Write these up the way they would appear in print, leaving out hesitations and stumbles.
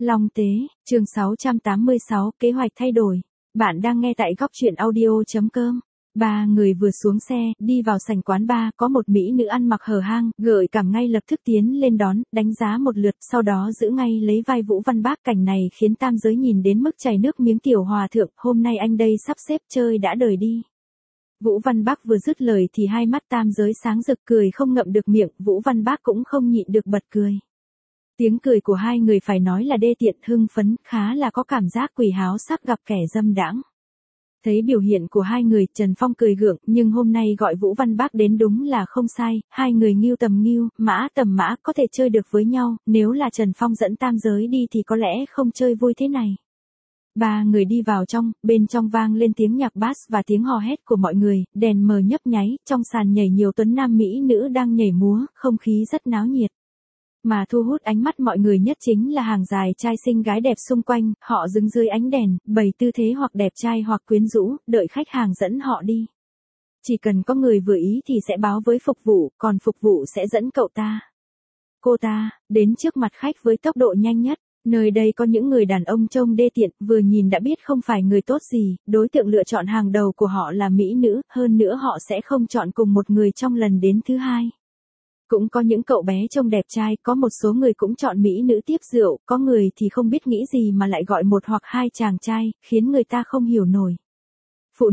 Long Tế, chương 686, kế hoạch thay đổi. Bạn đang nghe tại góc truyện audio.com. Ba người vừa xuống xe, đi vào sảnh quán bar, có một mỹ nữ ăn mặc hở hang, gợi cảm ngay lập tức tiến lên đón, đánh giá một lượt, sau đó giữ ngay lấy vai Vũ Văn Bác. Cảnh này khiến tam giới nhìn đến mức chảy nước miếng. Tiểu hòa thượng, hôm nay anh đây sắp xếp chơi đã đời đi. Vũ Văn Bác vừa dứt lời thì hai mắt tam giới sáng rực, cười không ngậm được miệng. Vũ Văn Bác cũng không nhịn được bật cười. Tiếng cười của hai người phải nói là đê tiện, hưng phấn, khá là có cảm giác quỷ háo sắc gặp kẻ dâm đãng. Thấy biểu hiện của hai người, Trần Phong cười gượng, nhưng hôm nay gọi Vũ Văn Bác đến đúng là không sai, hai người ngưu tầm ngưu, mã tầm mã, có thể chơi được với nhau, nếu là Trần Phong dẫn tam giới đi thì có lẽ không chơi vui thế này. Ba người đi vào trong, bên trong vang lên tiếng nhạc bass và tiếng hò hét của mọi người, đèn mờ nhấp nháy, trong sàn nhảy nhiều tuấn nam mỹ nữ đang nhảy múa, không khí rất náo nhiệt. Mà thu hút ánh mắt mọi người nhất chính là hàng dài trai xinh gái đẹp xung quanh, họ đứng dưới ánh đèn, bày tư thế hoặc đẹp trai hoặc quyến rũ, đợi khách hàng dẫn họ đi. Chỉ cần có người vừa ý thì sẽ báo với phục vụ, còn phục vụ sẽ dẫn cậu ta, cô ta, đến trước mặt khách với tốc độ nhanh nhất. Nơi đây có những người đàn ông trông đê tiện, vừa nhìn đã biết không phải người tốt gì, đối tượng lựa chọn hàng đầu của họ là mỹ nữ, hơn nữa họ sẽ không chọn cùng một người trong lần đến thứ hai. Cũng có những cậu bé trông đẹp trai, có một số người cũng chọn mỹ nữ tiếp rượu, có người thì không biết nghĩ gì mà lại gọi một hoặc hai chàng trai, khiến người ta không hiểu nổi. Phụ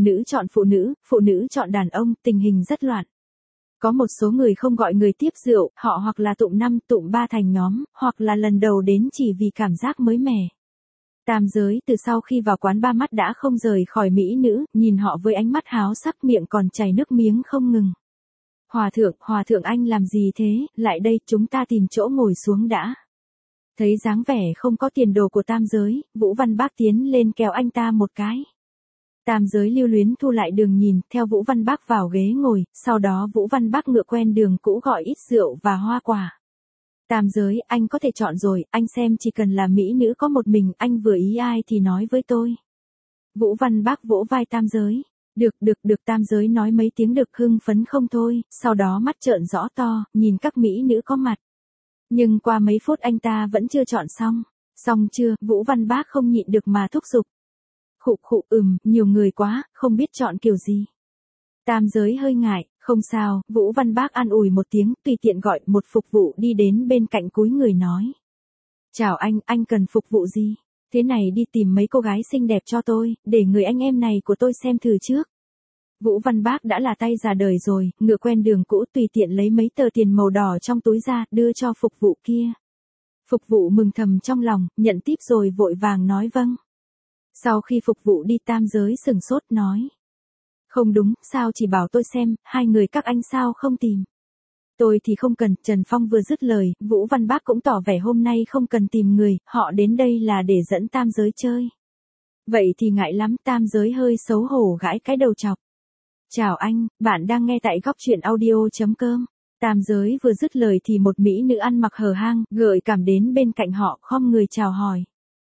nữ chọn đàn ông, tình hình rất loạn. Có một số người không gọi người tiếp rượu, họ hoặc là tụm 5, tụm 3 thành nhóm, hoặc là lần đầu đến chỉ vì cảm giác mới mẻ. Tam giới từ sau khi vào quán ba mắt đã không rời khỏi mỹ nữ, nhìn họ với ánh mắt háo sắc, miệng còn chảy nước miếng không ngừng. Hòa thượng anh làm gì thế, lại đây, chúng ta tìm chỗ ngồi xuống đã. Thấy dáng vẻ không có tiền đồ của tam giới, Vũ Văn Bác tiến lên kéo anh ta một cái. Tam giới lưu luyến thu lại đường nhìn, theo Vũ Văn Bác vào ghế ngồi, sau đó Vũ Văn Bác ngựa quen đường cũ gọi ít rượu và hoa quả. Tam giới, anh có thể chọn rồi, anh xem chỉ cần là mỹ nữ có một mình, anh vừa ý ai thì nói với tôi. Vũ Văn Bác vỗ vai tam giới. Được, tam giới nói mấy tiếng được, hưng phấn không thôi, sau đó mắt trợn rõ to, nhìn các mỹ nữ có mặt. Nhưng qua mấy phút anh ta vẫn chưa chọn xong. Xong chưa, Vũ Văn Bác không nhịn được mà thúc giục. Nhiều người quá, không biết chọn kiểu gì. Tam giới hơi ngại, không sao, Vũ Văn Bác an ủi một tiếng, tùy tiện gọi một phục vụ đi đến bên cạnh cúi người nói. Chào anh cần phục vụ gì? Thế này đi tìm mấy cô gái xinh đẹp cho tôi, để người anh em này của tôi xem thử trước. Vũ Văn Bác đã là tay già đời rồi, ngựa quen đường cũ, tùy tiện lấy mấy tờ tiền màu đỏ trong túi ra, đưa cho phục vụ kia. Phục vụ mừng thầm trong lòng, nhận tiếp rồi vội vàng nói vâng. Sau khi phục vụ đi, tam giới sừng sốt nói. Không đúng, sao chỉ bảo tôi xem, hai người các anh sao không tìm. Tôi thì không cần, Trần Phong vừa dứt lời, Vũ Văn Bác cũng tỏ vẻ hôm nay không cần tìm người, họ đến đây là để dẫn tam giới chơi. Vậy thì ngại lắm, tam giới hơi xấu hổ gãi cái đầu chọc. Chào anh, bạn đang nghe tại góc truyện audio.com. Tam giới vừa dứt lời thì một mỹ nữ ăn mặc hở hang, gợi cảm đến bên cạnh họ, khom người chào hỏi.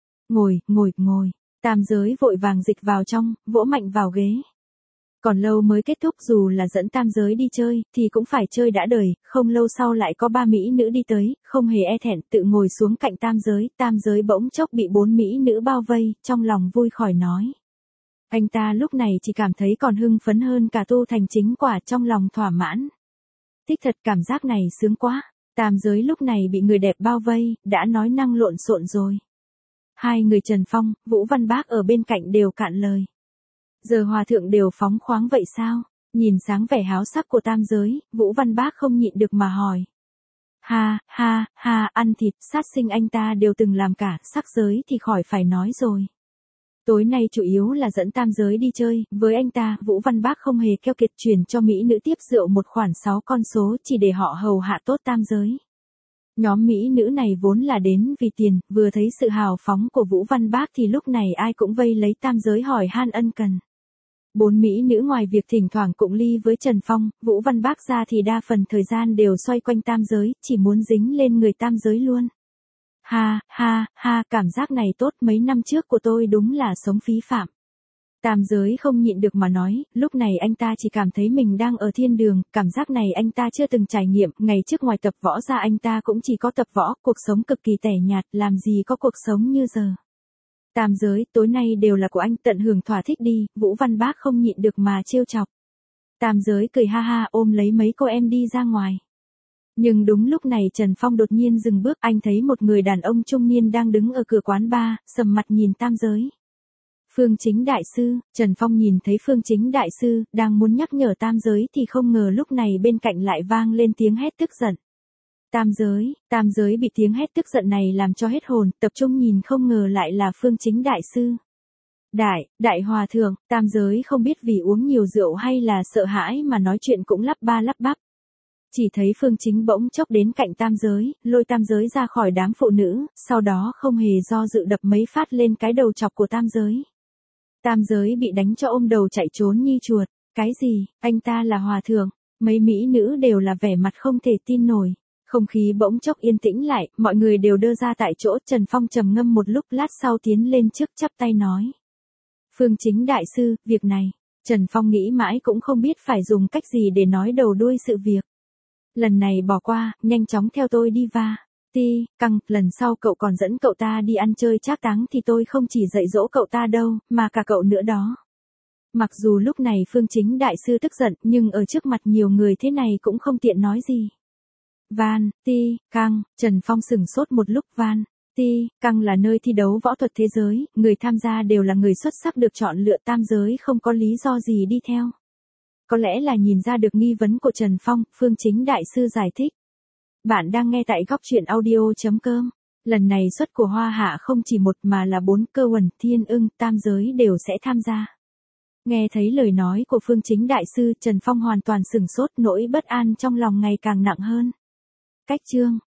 Ngồi. Tam giới vội vàng dịch vào trong, vỗ mạnh vào ghế. Còn lâu mới kết thúc, dù là dẫn tam giới đi chơi, thì cũng phải chơi đã đời, không lâu sau lại có ba mỹ nữ đi tới, không hề e thẹn, tự ngồi xuống cạnh tam giới bỗng chốc bị bốn mỹ nữ bao vây, trong lòng vui khỏi nói. Anh ta lúc này chỉ cảm thấy còn hưng phấn hơn cả tu thành chính quả, trong lòng thỏa mãn. Thích thật, cảm giác này sướng quá, tam giới lúc này bị người đẹp bao vây, đã nói năng lộn xộn rồi. Hai người Trần Phong, Vũ Văn Bác ở bên cạnh đều cạn lời. Giờ hòa thượng đều phóng khoáng vậy sao? Nhìn sáng vẻ háo sắc của tam giới, Vũ Văn Bác không nhịn được mà hỏi. Ha, ăn thịt, sát sinh anh ta đều từng làm cả, sắc giới thì khỏi phải nói rồi. Tối nay chủ yếu là dẫn tam giới đi chơi, với anh ta, Vũ Văn Bác không hề keo kiệt, chuyển cho mỹ nữ tiếp rượu một khoản 6 con số chỉ để họ hầu hạ tốt tam giới. Nhóm mỹ nữ này vốn là đến vì tiền, vừa thấy sự hào phóng của Vũ Văn Bác thì lúc này ai cũng vây lấy tam giới hỏi han ân cần. Bốn mỹ nữ ngoài việc thỉnh thoảng cụng ly với Trần Phong, Vũ Văn Bác ra thì đa phần thời gian đều xoay quanh tam giới, chỉ muốn dính lên người tam giới luôn. Ha, cảm giác này tốt, mấy năm trước của tôi đúng là sống phí phạm. Tam giới không nhịn được mà nói, lúc này anh ta chỉ cảm thấy mình đang ở thiên đường, cảm giác này anh ta chưa từng trải nghiệm, ngày trước ngoài tập võ ra anh ta cũng chỉ có tập võ, cuộc sống cực kỳ tẻ nhạt, làm gì có cuộc sống như giờ. Tam giới, tối nay đều là của anh, tận hưởng thỏa thích đi, Vũ Văn Bác không nhịn được mà trêu chọc. Tam giới cười ha ha ôm lấy mấy cô em đi ra ngoài. Nhưng đúng lúc này Trần Phong đột nhiên dừng bước, anh thấy một người đàn ông trung niên đang đứng ở cửa quán bar, sầm mặt nhìn Tam giới. Phương Chính Đại Sư, Trần Phong nhìn thấy Phương Chính Đại Sư, đang muốn nhắc nhở Tam giới thì không ngờ lúc này bên cạnh lại vang lên tiếng hét tức giận. Tam giới bị tiếng hét tức giận này làm cho hết hồn, tập trung nhìn không ngờ lại là Phương Chính Đại Sư. Đại Hòa Thượng, Tam giới không biết vì uống nhiều rượu hay là sợ hãi mà nói chuyện cũng lắp ba lắp bắp. Chỉ thấy Phương Chính bỗng chốc đến cạnh Tam giới, lôi Tam giới ra khỏi đám phụ nữ, sau đó không hề do dự đập mấy phát lên cái đầu chọc của Tam giới. Tam giới bị đánh cho ôm đầu chạy trốn như chuột. Cái gì, anh ta là hòa thượng? Mấy mỹ nữ đều là vẻ mặt không thể tin nổi. Không khí bỗng chốc yên tĩnh lại, mọi người đều đơ ra tại chỗ. Trần Phong trầm ngâm một lúc, lát sau tiến lên trước chắp tay nói. Phương Chính Đại Sư, việc này, Trần Phong nghĩ mãi cũng không biết phải dùng cách gì để nói đầu đuôi sự việc. Lần này bỏ qua, nhanh chóng theo tôi đi va. Căng, lần sau cậu còn dẫn cậu ta đi ăn chơi trác táng thì tôi không chỉ dạy dỗ cậu ta đâu, mà cả cậu nữa đó. Mặc dù lúc này Phương Chính Đại Sư tức giận, nhưng ở trước mặt nhiều người thế này cũng không tiện nói gì. Căng, Trần Phong sửng sốt một lúc. Căng là nơi thi đấu võ thuật thế giới, người tham gia đều là người xuất sắc được chọn lựa, Tam giới không có lý do gì đi theo. Có lẽ là nhìn ra được nghi vấn của Trần Phong, Phương Chính Đại Sư giải thích. Bạn đang nghe tại góc truyện audio.com. Lần này suất của Hoa Hạ không chỉ một mà là 4, Cơ Huẩn, Thiên Ưng, Tam giới đều sẽ tham gia. Nghe thấy lời nói của Phương Chính Đại Sư, Trần Phong hoàn toàn sửng sốt, nỗi bất an trong lòng ngày càng nặng hơn. Cách chương